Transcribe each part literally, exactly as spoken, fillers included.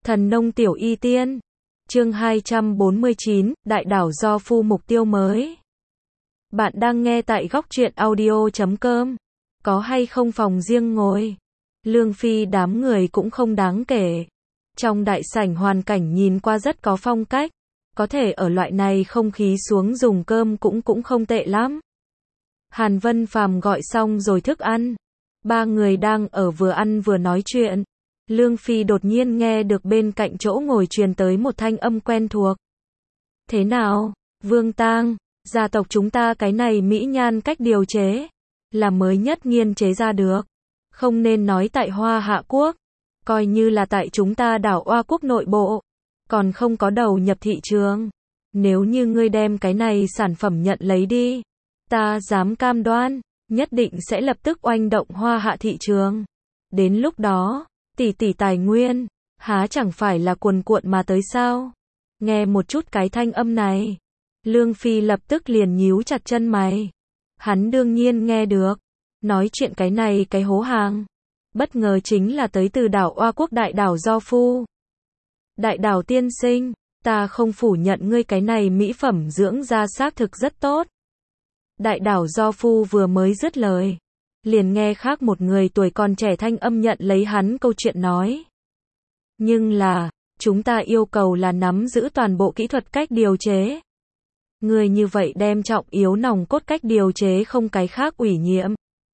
Thần nông tiểu y tiên. Chương hai trăm bốn mươi chín, Đại đảo do phu mục tiêu mới. Bạn đang nghe tại góc truyện audio chấm com. Có hay không phòng riêng ngồi? Lương Phi đám người cũng không đáng kể. Trong đại sảnh hoàn cảnh nhìn qua rất có phong cách. Có thể ở loại này không khí xuống dùng cơm cũng cũng không tệ lắm. Hàn Vân Phàm gọi xong rồi thức ăn. Ba người đang ở vừa ăn vừa nói chuyện. Lương Phi đột nhiên nghe được bên cạnh chỗ ngồi truyền tới một thanh âm quen thuộc. Thế nào, Vương Tang, gia tộc chúng ta cái này mỹ nhan cách điều chế, là mới nhất nghiên chế ra được. Không nên nói tại Hoa Hạ Quốc, coi như là tại chúng ta đảo Oa Quốc nội bộ, còn không có đầu nhập thị trường. Nếu như ngươi đem cái này sản phẩm nhận lấy đi, ta dám cam đoan, nhất định sẽ lập tức oanh động Hoa Hạ thị trường. Đến lúc đó, tỷ tỷ tài nguyên, há chẳng phải là cuồn cuộn mà tới sao? Nghe một chút cái thanh âm này, Lương Phi lập tức liền nhíu chặt chân mày. Hắn đương nhiên nghe được, nói chuyện cái này cái hố hàng. Bất ngờ chính là tới từ đảo Oa Quốc đại đảo Do Phu. Đại đảo tiên sinh, ta không phủ nhận ngươi cái này mỹ phẩm dưỡng da xác thực rất tốt. Đại đảo Do Phu vừa mới dứt lời, liền nghe khác một người tuổi còn trẻ thanh âm nhận lấy hắn câu chuyện nói. Nhưng là, chúng ta yêu cầu là nắm giữ toàn bộ kỹ thuật cách điều chế. Người như vậy đem trọng yếu nòng cốt cách điều chế không cái khác ủy nhiệm.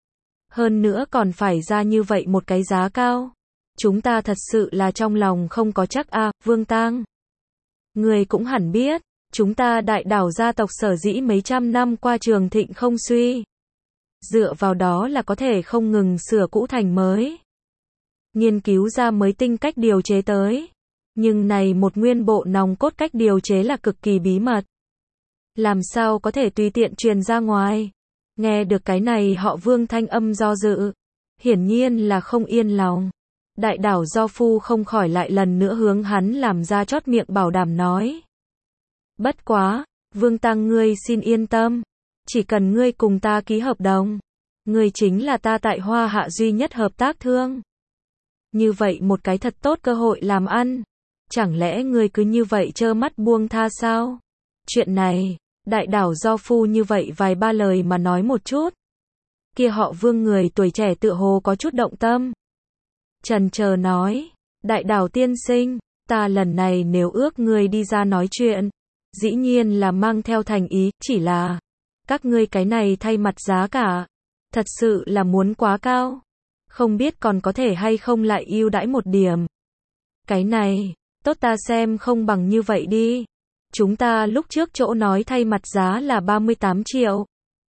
Hơn nữa còn phải ra như vậy một cái giá cao. Chúng ta thật sự là trong lòng không có chắc a, à, Vương Tang. Người cũng hẳn biết, chúng ta đại đảo gia tộc sở dĩ mấy trăm năm qua trường thịnh không suy. Dựa vào đó là có thể không ngừng sửa cũ thành mới. Nghiên cứu ra mới tinh cách điều chế tới. Nhưng này một nguyên bộ nòng cốt cách điều chế là cực kỳ bí mật. Làm sao có thể tùy tiện truyền ra ngoài. Nghe được cái này họ Vương thanh âm do dự. Hiển nhiên là không yên lòng. Đại đảo Do Phu không khỏi lại lần nữa hướng hắn làm ra chót miệng bảo đảm nói. Bất quá, Vương Tăng ngươi xin yên tâm. Chỉ cần ngươi cùng ta ký hợp đồng, ngươi chính là ta tại Hoa Hạ duy nhất hợp tác thương. Như vậy một cái thật tốt cơ hội làm ăn. Chẳng lẽ ngươi cứ như vậy trơ mắt buông tha sao? Chuyện này, đại đảo Do Phu như vậy vài ba lời mà nói một chút. Kia họ Vương người tuổi trẻ tựa hồ có chút động tâm. Chần chờ nói, đại đảo tiên sinh, ta lần này nếu ước ngươi đi ra nói chuyện, dĩ nhiên là mang theo thành ý, chỉ là các ngươi cái này thay mặt giá cả, thật sự là muốn quá cao. Không biết còn có thể hay không lại ưu đãi một điểm. Cái này, tốt ta xem không bằng như vậy đi. Chúng ta lúc trước chỗ nói thay mặt giá là ba mươi tám triệu.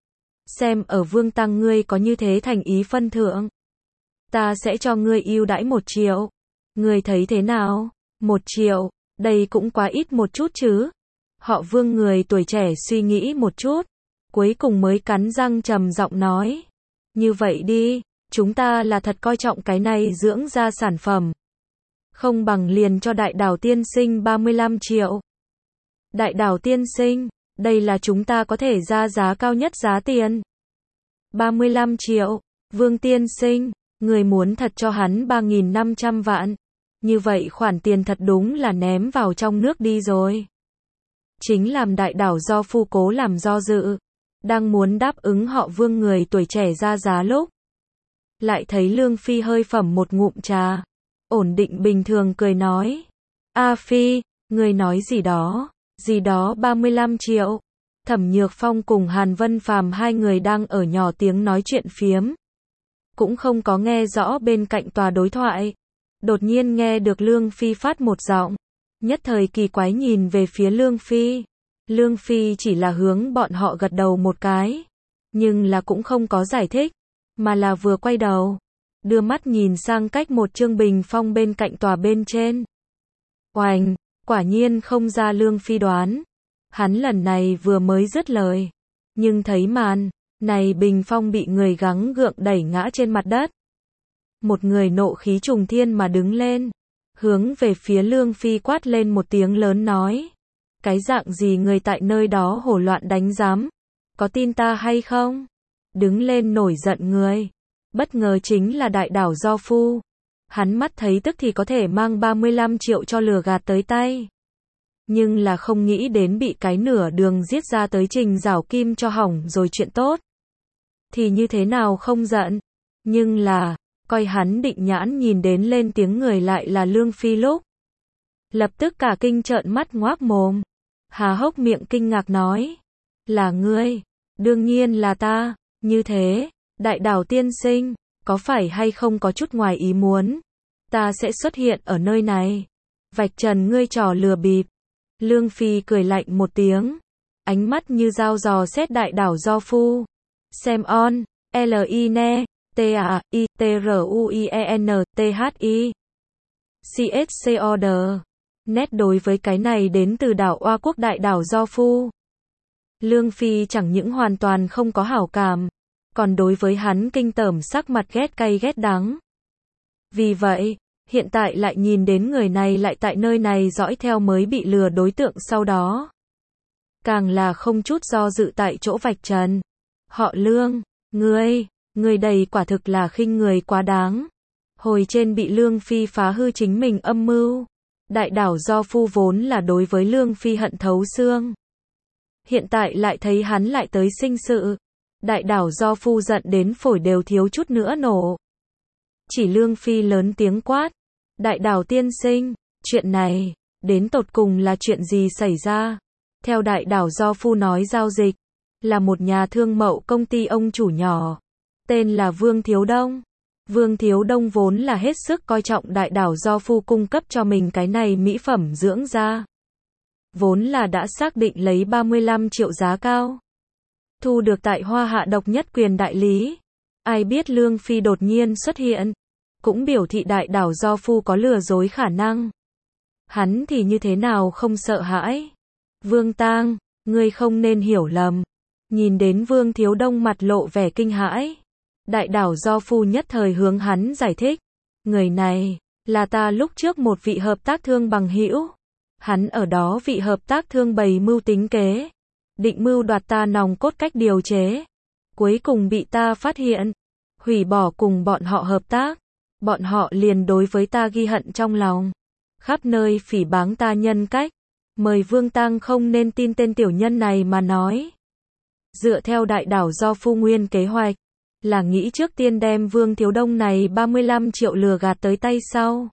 Xem ở Vương Tăng ngươi có như thế thành ý phân thượng. Ta sẽ cho ngươi ưu đãi một triệu. Ngươi thấy thế nào? Một triệu, đây cũng quá ít một chút chứ. Họ Vương người tuổi trẻ suy nghĩ một chút. Cuối cùng mới cắn răng trầm giọng nói. Như vậy đi, chúng ta là thật coi trọng cái này dưỡng da sản phẩm. Không bằng liền cho đại đảo tiên sinh ba mươi lăm triệu. Đại đảo tiên sinh, đây là chúng ta có thể ra giá cao nhất giá tiền. ba mươi lăm triệu, Vương tiên sinh, người muốn thật cho hắn ba nghìn năm trăm vạn. Như vậy khoản tiền thật đúng là ném vào trong nước đi rồi. Chính làm đại đảo Do Phu cố làm do dự. Đang muốn đáp ứng họ Vương người tuổi trẻ ra giá lúc. Lại thấy Lương Phi hơi phẩm một ngụm trà. Ổn định bình thường cười nói. A Phi, người nói gì đó, gì đó ba mươi lăm triệu. Thẩm Nhược Phong cùng Hàn Vân Phàm hai người đang ở nhỏ tiếng nói chuyện phiếm. Cũng không có nghe rõ bên cạnh tòa đối thoại. Đột nhiên nghe được Lương Phi phát một giọng. Nhất thời kỳ quái nhìn về phía Lương Phi. Lương Phi chỉ là hướng bọn họ gật đầu một cái. Nhưng là cũng không có giải thích. Mà là vừa quay đầu. Đưa mắt nhìn sang cách một Trương Bình Phong bên cạnh tòa bên trên. Oành, quả nhiên không ra Lương Phi đoán. Hắn lần này vừa mới dứt lời. Nhưng thấy màn, này Bình Phong bị người gắng gượng đẩy ngã trên mặt đất. Một người nộ khí trùng thiên mà đứng lên. Hướng về phía Lương Phi quát lên một tiếng lớn nói. Cái dạng gì người tại nơi đó hổ loạn đánh giám? Có tin ta hay không? Đứng lên nổi giận người. Bất ngờ chính là đại đảo Do Phu. Hắn mắt thấy tức thì có thể mang ba mươi lăm triệu cho lừa gạt tới tay. Nhưng là không nghĩ đến bị cái nửa đường giết ra tới Trình Giảo Kim cho hỏng rồi chuyện tốt. Thì như thế nào không giận. Nhưng là, coi hắn định nhãn nhìn đến lên tiếng người lại là Lương Phi lúc. Lập tức cả kinh trợn mắt ngoác mồm. Há hốc miệng kinh ngạc nói. Là ngươi, đương nhiên là ta, như thế, Đại Đảo tiên sinh, có phải hay không có chút ngoài ý muốn, ta sẽ xuất hiện ở nơi này, vạch trần ngươi trò lừa bịp. Lương Phi cười lạnh một tiếng, ánh mắt như dao dò xét Đại Đảo do phu. Xem on, L I N E, T A I T R U I E N T H I C H C O D. Nét đối với cái này đến từ đảo Oa Quốc Đại Đảo do phu. Lương Phi chẳng những hoàn toàn không có hảo cảm, còn đối với hắn kinh tởm sắc mặt ghét cay ghét đắng. Vì vậy, hiện tại lại nhìn đến người này lại tại nơi này dõi theo mới bị lừa đối tượng sau đó. Càng là không chút do dự tại chỗ vạch trần. Họ Lương, ngươi, ngươi đầy quả thực là khinh người quá đáng. Hồi trên bị Lương Phi phá hư chính mình âm mưu. Đại Đảo do phu vốn là đối với Lương Phi hận thấu xương. Hiện tại lại thấy hắn lại tới sinh sự. Đại Đảo do phu giận đến phổi đều thiếu chút nữa nổ. Chỉ Lương Phi lớn tiếng quát. Đại Đảo tiên sinh, chuyện này, đến tột cùng là chuyện gì xảy ra? Theo Đại Đảo do phu nói giao dịch, là một nhà thương mậu công ty ông chủ nhỏ. Tên là Vương Thiếu Đông. Vương Thiếu Đông vốn là hết sức coi trọng Đại Đảo do phu cung cấp cho mình cái này mỹ phẩm dưỡng da. Vốn là đã xác định lấy ba mươi lăm triệu giá cao. Thu được tại Hoa Hạ độc nhất quyền đại lý. Ai biết Lương Phi đột nhiên xuất hiện. Cũng biểu thị Đại Đảo do phu có lừa dối khả năng. Hắn thì như thế nào không sợ hãi. Vương Tang, ngươi không nên hiểu lầm. Nhìn đến Vương Thiếu Đông mặt lộ vẻ kinh hãi. Đại Đảo do phu nhất thời hướng hắn giải thích. Người này, là ta lúc trước một vị hợp tác thương bằng hữu. Hắn ở đó vị hợp tác thương bày mưu tính kế. Định mưu đoạt ta nòng cốt cách điều chế. Cuối cùng bị ta phát hiện. Hủy bỏ cùng bọn họ hợp tác. Bọn họ liền đối với ta ghi hận trong lòng. Khắp nơi phỉ báng ta nhân cách. Mời Vương Tang không nên tin tên tiểu nhân này mà nói. Dựa theo Đại Đảo do phu nguyên kế hoạch. Là nghĩ trước tiên đem Vương Thiếu Đông này ba mươi lăm triệu lừa gạt tới tay sau.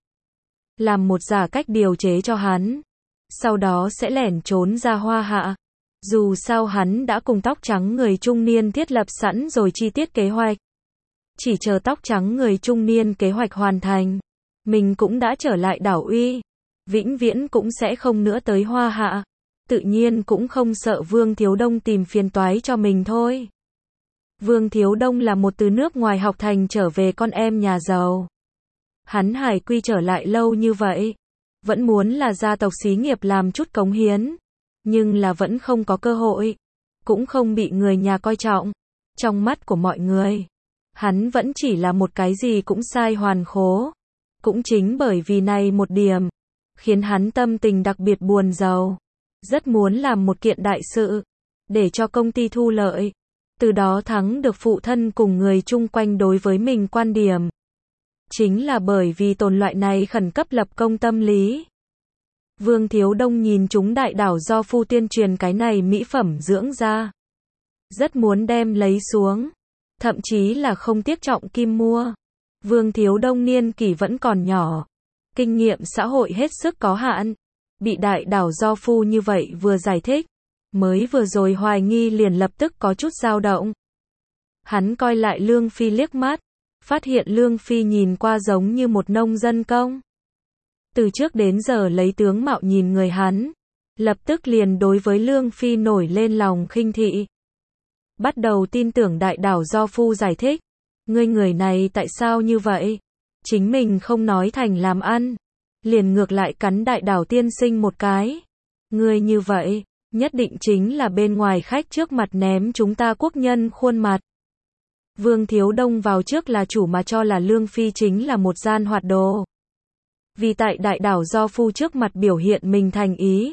Làm một giả cách điều chế cho hắn. Sau đó sẽ lẻn trốn ra Hoa Hạ. Dù sao hắn đã cùng tóc trắng người trung niên thiết lập sẵn rồi chi tiết kế hoạch. Chỉ chờ tóc trắng người trung niên kế hoạch hoàn thành. Mình cũng đã trở lại đảo Uy. Vĩnh viễn cũng sẽ không nữa tới Hoa Hạ. Tự nhiên cũng không sợ Vương Thiếu Đông tìm phiền toái cho mình thôi. Vương Thiếu Đông là một từ nước ngoài học thành trở về con em nhà giàu. Hắn hải quy trở lại lâu như vậy. Vẫn muốn là gia tộc xí nghiệp làm chút cống hiến. Nhưng là vẫn không có cơ hội. Cũng không bị người nhà coi trọng. Trong mắt của mọi người. Hắn vẫn chỉ là một cái gì cũng sai hoàn khố. Cũng chính bởi vì này một điểm. Khiến hắn tâm tình đặc biệt buồn rầu. Rất muốn làm một kiện đại sự. Để cho công ty thu lợi. Từ đó thắng được phụ thân cùng người chung quanh đối với mình quan điểm. Chính là bởi vì tồn loại này khẩn cấp lập công tâm lý. Vương Thiếu Đông nhìn chúng Đại Đảo do phu tuyên truyền cái này mỹ phẩm dưỡng da. Rất muốn đem lấy xuống. Thậm chí là không tiếc trọng kim mua. Vương Thiếu Đông niên kỷ vẫn còn nhỏ. Kinh nghiệm xã hội hết sức có hạn. Bị Đại Đảo do phu như vậy vừa giải thích. Mới vừa rồi hoài nghi liền lập tức có chút dao động. Hắn coi lại Lương Phi liếc mắt. Phát hiện Lương Phi nhìn qua giống như một nông dân công. Từ trước đến giờ lấy tướng mạo nhìn người hắn. Lập tức liền đối với Lương Phi nổi lên lòng khinh thị. Bắt đầu tin tưởng Đại Đảo do phu giải thích. Ngươi người này tại sao như vậy? Chính mình không nói thành làm ăn. Liền ngược lại cắn Đại Đảo tiên sinh một cái. Ngươi như vậy, nhất định chính là bên ngoài khách trước mặt ném chúng ta quốc nhân khuôn mặt. Vương Thiếu Đông vào trước là chủ mà cho là Lương Phi chính là một gian hoạt đồ. Vì tại Đại Đảo do phu trước mặt biểu hiện mình thành ý.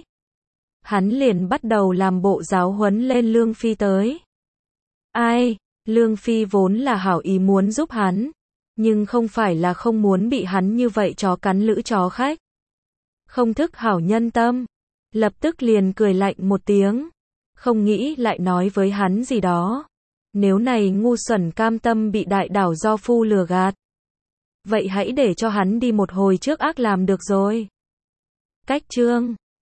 Hắn liền bắt đầu làm bộ giáo huấn lên Lương Phi tới. Ai, Lương Phi vốn là hảo ý muốn giúp hắn. Nhưng không phải là không muốn bị hắn như vậy chó cắn lữ chó khách. Không thức hảo nhân tâm. Lập tức liền cười lạnh một tiếng. Không nghĩ lại nói với hắn gì đó. Nếu này ngu xuẩn cam tâm bị đại đảo do phu lừa gạt. Vậy hãy để cho hắn đi một hồi trước ác làm được rồi. Cách chương